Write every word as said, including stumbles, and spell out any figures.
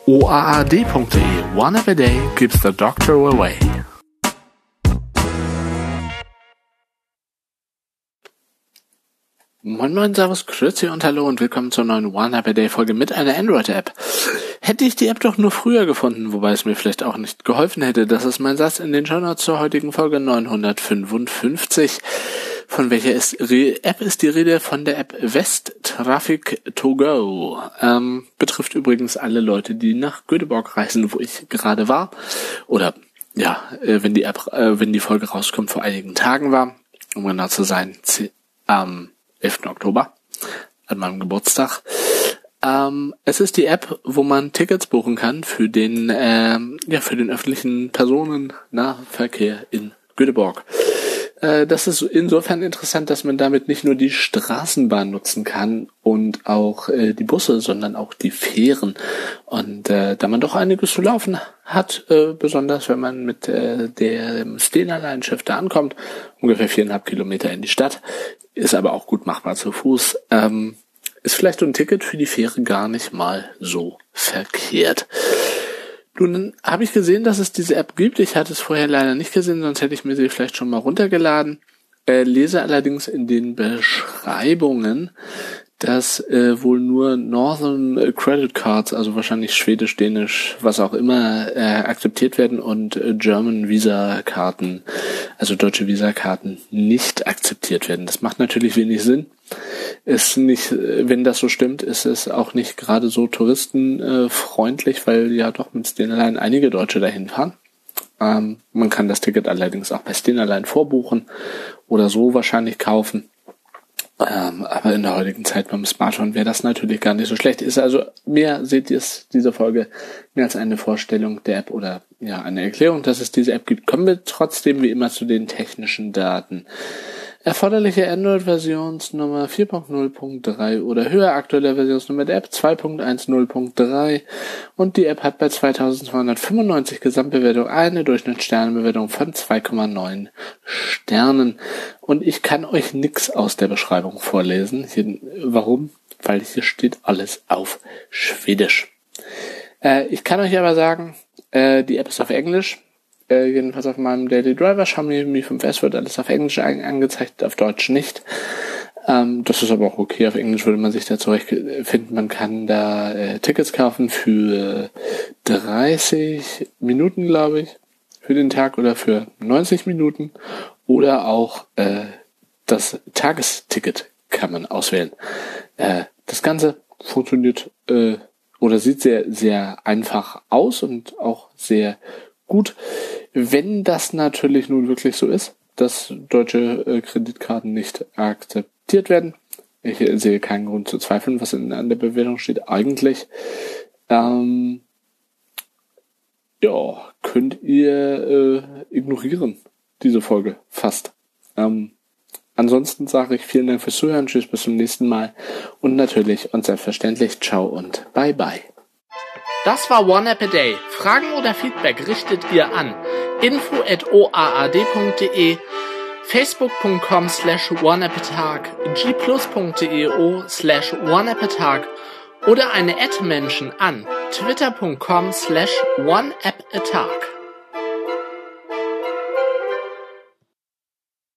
o a a d punkt d e. One app a day keeps the doctor away. Moin Moin, Servus, Grüezi und Hallo und willkommen zur neuen One App a Day Folge mit einer Android-App. Hätte ich die App doch nur früher gefunden, wobei es mir vielleicht auch nicht geholfen hätte. Das ist mein Satz in den Shownotes zur heutigen Folge neunhundertfünfundfünfzig. Von welcher ist, App ist die Rede? Von der App West Traffic to Go. Ähm, betrifft übrigens alle Leute, die nach Göteborg reisen, wo ich gerade war. Oder, ja, äh, wenn die App, äh, wenn die Folge rauskommt, vor einigen Tagen war. Um genau zu sein, ähm, elften Oktober, an meinem Geburtstag. Ähm, es ist die App, wo man Tickets buchen kann für den, ähm, ja, für den öffentlichen Personennahverkehr in Göteborg. Äh, das ist insofern interessant, dass man damit nicht nur die Straßenbahn nutzen kann und auch äh, die Busse, sondern auch die Fähren. Und äh, da man doch einiges zu laufen hat, äh, besonders wenn man mit äh, dem Stena Line Schiff da ankommt, ungefähr viereinhalb Kilometer in die Stadt, ist aber auch gut machbar zu Fuß, ähm, ist vielleicht so ein Ticket für die Fähre gar nicht mal so verkehrt. Nun habe ich gesehen, dass es diese App gibt. Ich hatte es vorher leider nicht gesehen, sonst hätte ich mir sie vielleicht schon mal runtergeladen. Äh, lese allerdings in den Beschreibungen, dass äh, wohl nur Northern Credit Cards, also wahrscheinlich Schwedisch, Dänisch, was auch immer, äh, akzeptiert werden und äh, German Visa Karten, also deutsche Visa Karten, nicht akzeptiert werden. Das macht natürlich wenig Sinn. Ist nicht, wenn das so stimmt, ist es auch nicht gerade so touristenfreundlich, weil ja doch mit Stena Line einige Deutsche dahin fahren. Ähm, man kann das Ticket allerdings auch bei Stena Line vorbuchen oder so wahrscheinlich kaufen. Ähm, aber in der heutigen Zeit beim Smartphone wäre das natürlich gar nicht so schlecht. Ist also mehr, seht ihr es, diese Folge, mehr als eine Vorstellung der App oder ja eine Erklärung, dass es diese App gibt. Kommen wir trotzdem wie immer zu den technischen Daten. Erforderliche Android-Versionsnummer vier Punkt null Punkt drei oder höher, aktuelle Versionsnummer der App zwei Punkt eins null Punkt drei und die App hat bei zweitausendzweihundertfünfundneunzig Gesamtbewertung eine Durchschnittssternenbewertung von zwei Komma neun Sternen. Und ich kann euch nix aus der Beschreibung vorlesen. Hier, warum? Weil hier steht alles auf Schwedisch. Äh, ich kann euch aber sagen, äh, die App ist auf Englisch. Äh, jedenfalls auf meinem Daily Driver Xiaomi Mi fünf S wird alles auf Englisch an- angezeigt, auf Deutsch nicht. Ähm, das ist aber auch okay, auf Englisch würde man sich da zurechtfinden. Man kann da äh, Tickets kaufen für dreißig Minuten, glaube ich, für den Tag oder für neunzig Minuten oder auch äh, das Tagesticket kann man auswählen. Äh, das Ganze funktioniert äh, oder sieht sehr, sehr einfach aus und auch sehr gut, wenn das natürlich nun wirklich so ist, dass deutsche äh, Kreditkarten nicht akzeptiert werden. Ich äh, sehe keinen Grund zu zweifeln, was in, an der Bewertung steht. Eigentlich ähm, ja, könnt ihr äh, ignorieren, diese Folge fast. Ähm, ansonsten sage ich vielen Dank fürs Zuhören, tschüss, bis zum nächsten Mal und natürlich und selbstverständlich ciao und bye bye. Das war One App a Day. Fragen oder Feedback richtet ihr an info at o a a d punkt d e, facebook punkt com slash oneappatag, g plus punkt d e o slash oneappatag oder eine Ad-Menschen an twitter punkt com slash oneappatag.